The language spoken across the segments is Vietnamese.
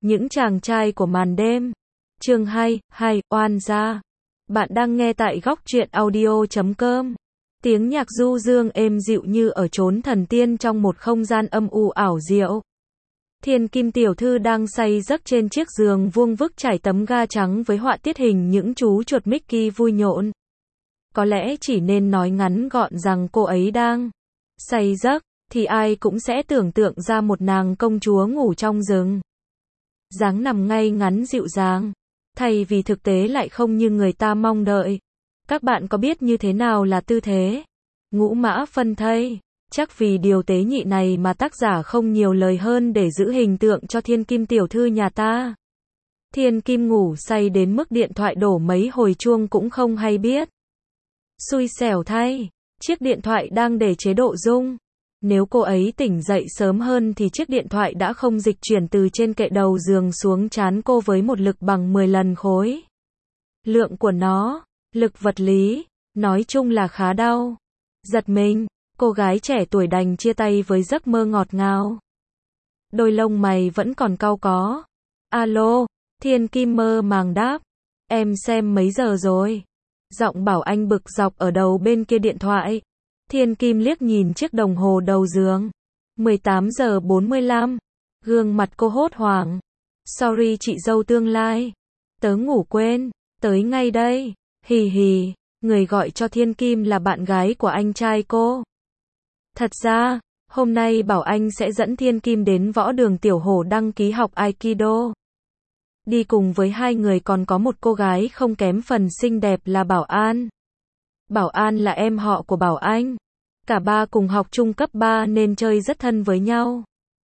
Những chàng trai của màn đêm. Chương 2, oan gia. Bạn đang nghe tại góc truyện audio.com. Tiếng nhạc du dương êm dịu như ở chốn thần tiên trong một không gian âm u ảo diệu. Thiên Kim tiểu thư đang say giấc trên chiếc giường vuông vức trải tấm ga trắng với họa tiết hình những chú chuột Mickey vui nhộn. Có lẽ chỉ nên nói ngắn gọn rằng cô ấy đang say giấc, thì ai cũng sẽ tưởng tượng ra một nàng công chúa ngủ trong rừng. Dáng nằm ngay ngắn dịu dàng, thay vì thực tế lại không như người ta mong đợi. Các bạn có biết như thế nào là tư thế ngũ mã phân thây? Chắc vì điều tế nhị này mà tác giả không nhiều lời hơn để giữ hình tượng cho Thiên Kim tiểu thư nhà ta. Thiên Kim ngủ say đến mức điện thoại đổ mấy hồi chuông cũng không hay biết. Xui xẻo thay, chiếc điện thoại đang để chế độ rung. Nếu cô ấy tỉnh dậy sớm hơn thì chiếc điện thoại đã không dịch chuyển từ trên kệ đầu giường xuống trán cô với một lực bằng 10 lần khối lượng của nó. Lực vật lý, nói chung là khá đau. Giật mình, cô gái trẻ tuổi đành chia tay với giấc mơ ngọt ngào. Đôi lông mày vẫn còn cau có. Alo, Thiên Kim mơ màng đáp. Em xem mấy giờ rồi? Giọng Bảo Anh bực dọc ở đầu bên kia điện thoại. Thiên Kim liếc nhìn chiếc đồng hồ đầu giường. 18 giờ 45. Gương mặt cô hốt hoảng. Sorry chị dâu tương lai. Tớ ngủ quên. Tới ngay đây. Hì hì. Người gọi cho Thiên Kim là bạn gái của anh trai cô. Thật ra, hôm nay Bảo Anh sẽ dẫn Thiên Kim đến võ đường Tiểu Hổ đăng ký học Aikido. Đi cùng với hai người còn có một cô gái không kém phần xinh đẹp là Bảo An. Bảo An là em họ của Bảo Anh. Cả ba cùng học trung cấp 3 nên chơi rất thân với nhau.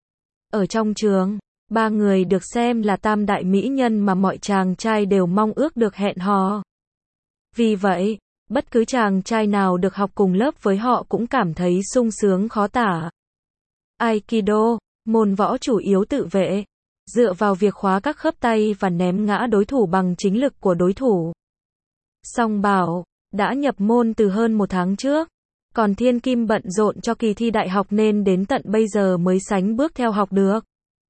Ở trong trường, ba người được xem là tam đại mỹ nhân mà mọi chàng trai đều mong ước được hẹn hò. Vì vậy, bất cứ chàng trai nào được học cùng lớp với họ cũng cảm thấy sung sướng khó tả. Aikido, môn võ chủ yếu tự vệ, dựa vào việc khóa các khớp tay và ném ngã đối thủ bằng chính lực của đối thủ. Song Bảo đã nhập môn từ hơn một tháng trước, còn Thiên Kim bận rộn cho kỳ thi đại học nên đến tận bây giờ mới sánh bước theo học được.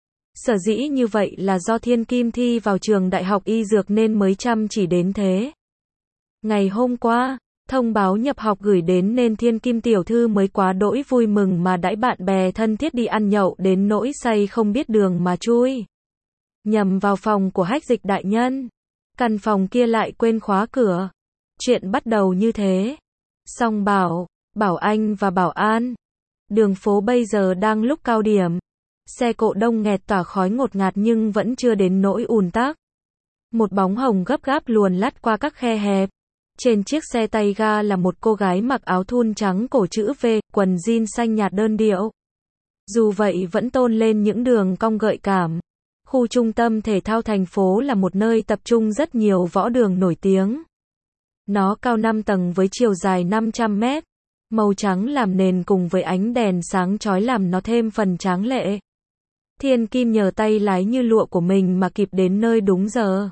Sở dĩ như vậy là do Thiên Kim thi vào trường đại học y dược nên mới chăm chỉ đến thế. Ngày hôm qua, thông báo nhập học gửi đến nên Thiên Kim tiểu thư mới quá đỗi vui mừng mà đãi bạn bè thân thiết đi ăn nhậu đến nỗi say không biết đường mà chui nhầm vào phòng của Hách Dịch đại nhân. Căn phòng kia lại quên khóa cửa. Chuyện bắt đầu như thế. Song Bảo Anh và Bảo An. Đường phố bây giờ đang lúc cao điểm. Xe cộ đông nghẹt tỏa khói ngột ngạt nhưng vẫn chưa đến nỗi ùn tắc. Một bóng hồng gấp gáp luồn lắt qua các khe hẹp. Trên chiếc xe tay ga là một cô gái mặc áo thun trắng cổ chữ V, quần jean xanh nhạt đơn điệu. Dù vậy vẫn tôn lên những đường cong gợi cảm. Khu trung tâm thể thao thành phố là một nơi tập trung rất nhiều võ đường nổi tiếng. Nó cao 5 tầng với chiều dài 500 mét. Màu trắng làm nền cùng với ánh đèn sáng chói làm nó thêm phần tráng lệ. Thiên Kim nhờ tay lái như lụa của mình mà kịp đến nơi đúng giờ.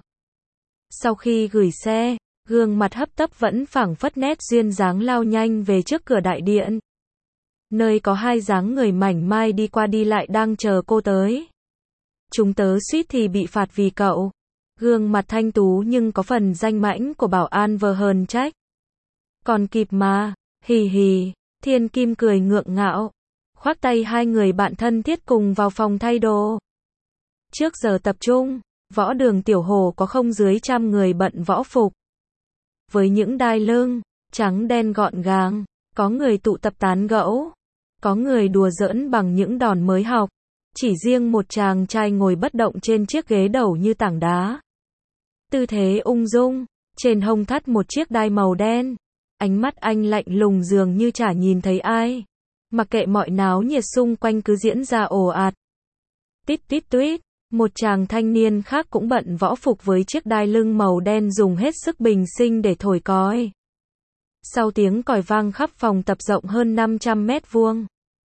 Sau khi gửi xe, gương mặt hấp tấp vẫn phảng phất nét duyên dáng lao nhanh về trước cửa đại điện. Nơi có hai dáng người mảnh mai đi qua đi lại đang chờ cô tới. Chúng tớ suýt thì bị phạt vì cậu. Gương mặt thanh tú nhưng có phần danh mãnh của Bảo An vờ hờn trách. Còn kịp mà, hì hì, Thiên Kim cười ngượng ngạo. Khoác tay hai người bạn thân thiết cùng vào phòng thay đồ. Trước giờ tập trung, võ đường Tiểu Hổ có không dưới 100 người bận võ phục. Với những đai lưng trắng đen gọn gàng, có người tụ tập tán gẫu, có người đùa giỡn bằng những đòn mới học. Chỉ riêng một chàng trai ngồi bất động trên chiếc ghế đầu như tảng đá. Tư thế ung dung, trên hông thắt một chiếc đai màu đen. Ánh mắt anh lạnh lùng dường như chả nhìn thấy ai. Mặc kệ mọi náo nhiệt xung quanh cứ diễn ra ồ ạt. Tít tít tuyết, một chàng thanh niên khác cũng bận võ phục với chiếc đai lưng màu đen dùng hết sức bình sinh để thổi còi. Sau tiếng còi vang khắp phòng tập rộng hơn 500 mét vuông.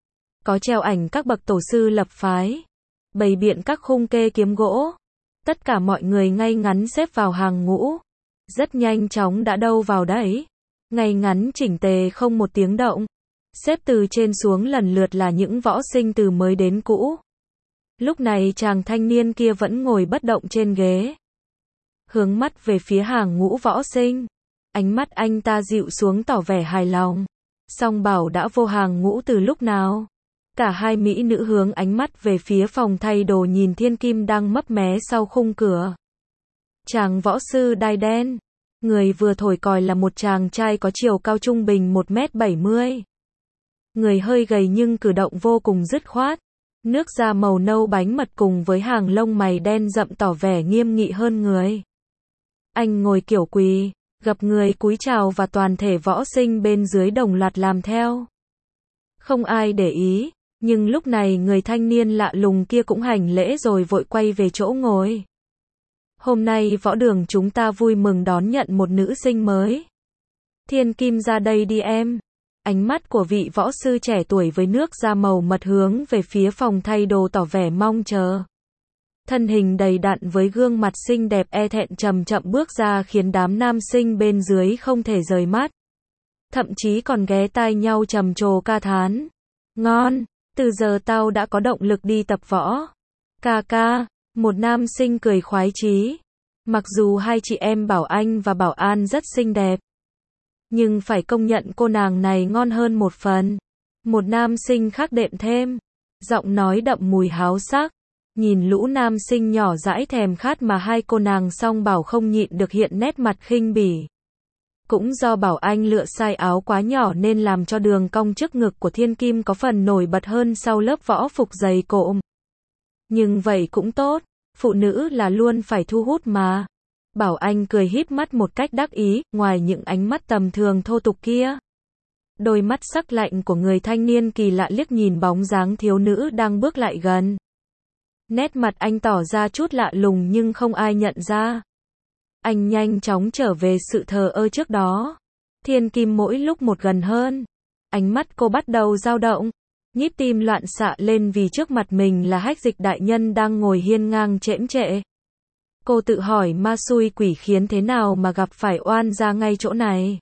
Có treo ảnh các bậc tổ sư lập phái. Bày biện các khung kê kiếm gỗ. Tất cả mọi người ngay ngắn xếp vào hàng ngũ. Rất nhanh chóng đã đâu vào đấy. Ngay ngắn chỉnh tề không một tiếng động. Xếp từ trên xuống lần lượt là những võ sinh từ mới đến cũ. Lúc này chàng thanh niên kia vẫn ngồi bất động trên ghế. Hướng mắt về phía hàng ngũ võ sinh. Ánh mắt anh ta dịu xuống tỏ vẻ hài lòng. Song Bảo đã vô hàng ngũ từ lúc nào? Cả hai mỹ nữ hướng ánh mắt về phía phòng thay đồ nhìn Thiên Kim đang mấp mé sau khung cửa. Chàng võ sư đai đen. Người vừa thổi còi là một chàng trai có chiều cao trung bình 1m70. Người hơi gầy nhưng cử động vô cùng dứt khoát. Nước da màu nâu bánh mật cùng với hàng lông mày đen rậm tỏ vẻ nghiêm nghị hơn người. Anh ngồi kiểu quỳ, gập người cúi chào và toàn thể võ sinh bên dưới đồng loạt làm theo. Không ai để ý, nhưng lúc này người thanh niên lạ lùng kia cũng hành lễ rồi vội quay về chỗ ngồi. Hôm nay võ đường chúng ta vui mừng đón nhận một nữ sinh mới. Thiên Kim ra đây đi em. Ánh mắt của vị võ sư trẻ tuổi với nước da màu mật hướng về phía phòng thay đồ tỏ vẻ mong chờ. Thân hình đầy đặn với gương mặt xinh đẹp e thẹn chậm chậm bước ra khiến đám nam sinh bên dưới không thể rời mắt. Thậm chí còn ghé tai nhau trầm trồ ca thán. Ngon, từ giờ tao đã có động lực đi tập võ. Ca ca, một nam sinh cười khoái chí. Mặc dù hai chị em Bảo Anh và Bảo An rất xinh đẹp, nhưng phải công nhận cô nàng này ngon hơn một phần. Một nam sinh khác đệm thêm. Giọng nói đậm mùi háo sắc. Nhìn lũ nam sinh nhỏ dãi thèm khát mà hai cô nàng Song Bảo không nhịn được hiện nét mặt khinh bỉ. Cũng do Bảo Anh lựa size áo quá nhỏ nên làm cho đường cong trước ngực của Thiên Kim có phần nổi bật hơn sau lớp võ phục dày cộm. Nhưng vậy cũng tốt, phụ nữ là luôn phải thu hút mà. Bảo Anh cười híp mắt một cách đắc ý, ngoài những ánh mắt tầm thường thô tục kia. Đôi mắt sắc lạnh của người thanh niên kỳ lạ liếc nhìn bóng dáng thiếu nữ đang bước lại gần. Nét mặt anh tỏ ra chút lạ lùng nhưng không ai nhận ra. Anh nhanh chóng trở về sự thờ ơ trước đó. Thiên Kim mỗi lúc một gần hơn. Ánh mắt cô bắt đầu dao động. Nhịp tim loạn xạ lên vì trước mặt mình là Hách Dịch đại nhân đang ngồi hiên ngang chễm chệ. Cô tự hỏi ma xui quỷ khiến thế nào mà gặp phải oan gia ngay chỗ này.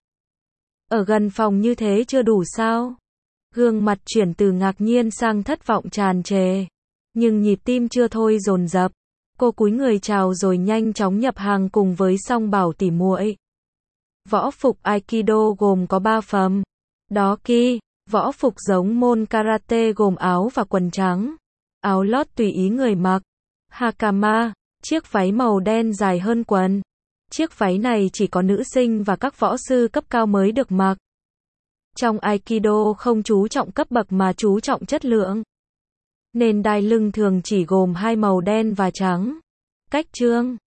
Ở gần phòng như thế chưa đủ sao? Gương mặt chuyển từ ngạc nhiên sang thất vọng tràn trề. Nhưng nhịp tim chưa thôi dồn dập. Cô cúi người chào rồi nhanh chóng nhập hàng cùng với Song Bảo tỉ muội. Võ phục Aikido gồm có 3 phẩm. Đó ki, võ phục giống môn karate gồm áo và quần trắng. Áo lót tùy ý người mặc. Hakama, chiếc váy màu đen dài hơn quần. Chiếc váy này chỉ có nữ sinh và các võ sư cấp cao mới được mặc. Trong Aikido không chú trọng cấp bậc mà chú trọng chất lượng. Nên đai lưng thường chỉ gồm 2 màu đen và trắng. Cách trương